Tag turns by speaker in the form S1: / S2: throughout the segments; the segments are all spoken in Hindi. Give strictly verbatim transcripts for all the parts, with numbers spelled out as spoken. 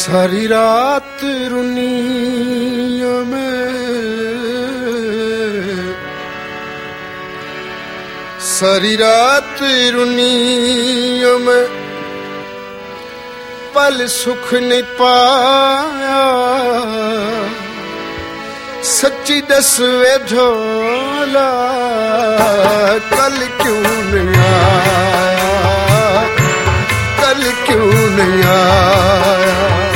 S1: सारी रात रुनिया में, सारी रात रुनिया में पल सुख नहीं पाया। सच्ची दस वे झोला कल क्यों नहीं आया, कल क्यों नहीं आया।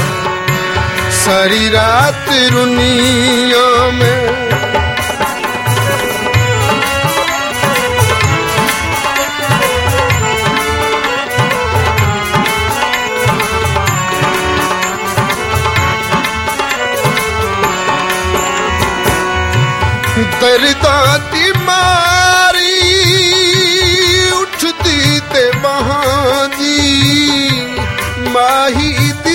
S1: सारी रात रुनिया में दर्दां दी मारी उठदी ते बहां दी, माही दी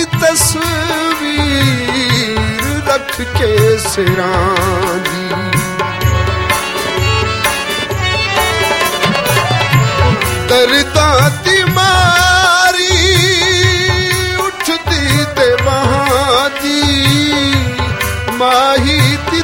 S1: तस्वीर रख के सिरां दी। दर्दां दी मारी उठदी ते बहां दी, माही दी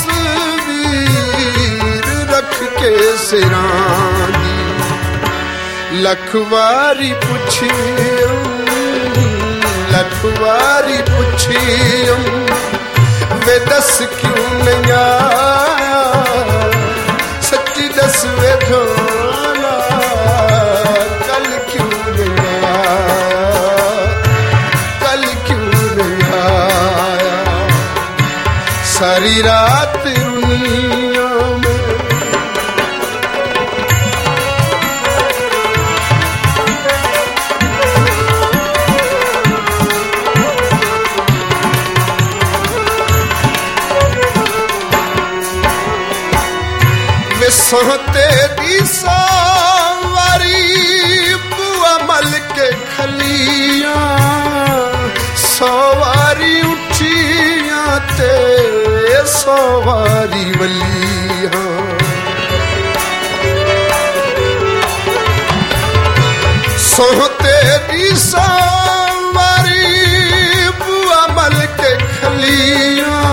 S1: तस्वीर रख के सिरां दी। लख वारी पुछियो, लख वारी पुछियो वे दस क्यों नहीं आया। सच्ची दस वे झोला कल क्यों नहीं आया, कल क्यों नहीं आया। सारी रात रुनिया में वे सोते दी सवारी बुआ मल के खलियां, सवारी उठियां ते सवारी वलियां। सोते दी सवारी बुआ मल के खलियां,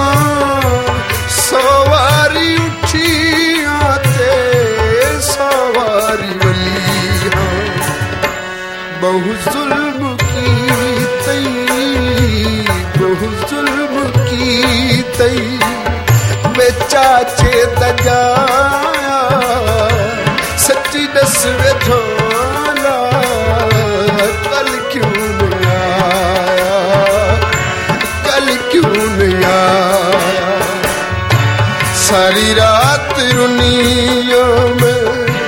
S1: सवारी उठियां ते सवारी वलियां। बहु जुल्म की तई, बहु जुल्म की तई वे चाचे दजाया। सच्ची दस वे झोला कल क्यों नहीं आया, कल क्यों नहीं आया। सारी रात रुनिया में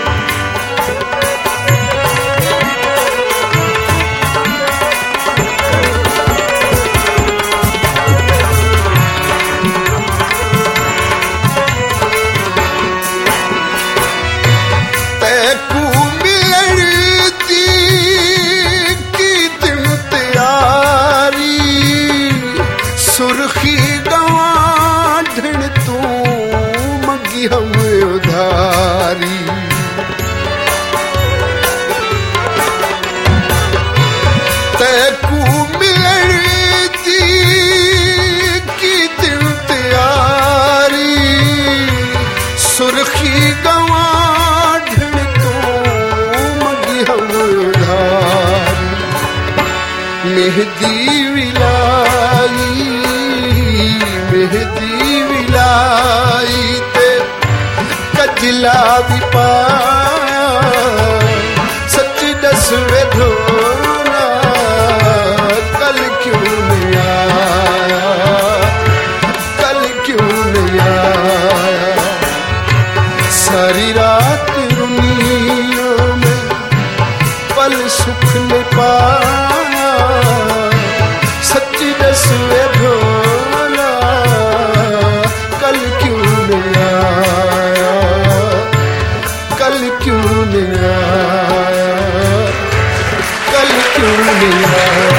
S1: सुर्खी गवां ढिण तू मंगी हम उधारी। तैकू मिलण दी की दिल तैयारी, सुर्खी गवां ढिण तू मंगी हम उधारी। मेहदी विलाई, मेहदी विलाई ते कजला भी पाया। सच्ची दस वे झोला कल क्यों नहीं आया, कल क्यों नहीं आया। सारी रात रुनिया में पल सुख नहीं पाया। सच्ची दस वे झोला कल क्यों नहीं आया, कल क्यों नहीं आया, कल क्यों नहीं आया।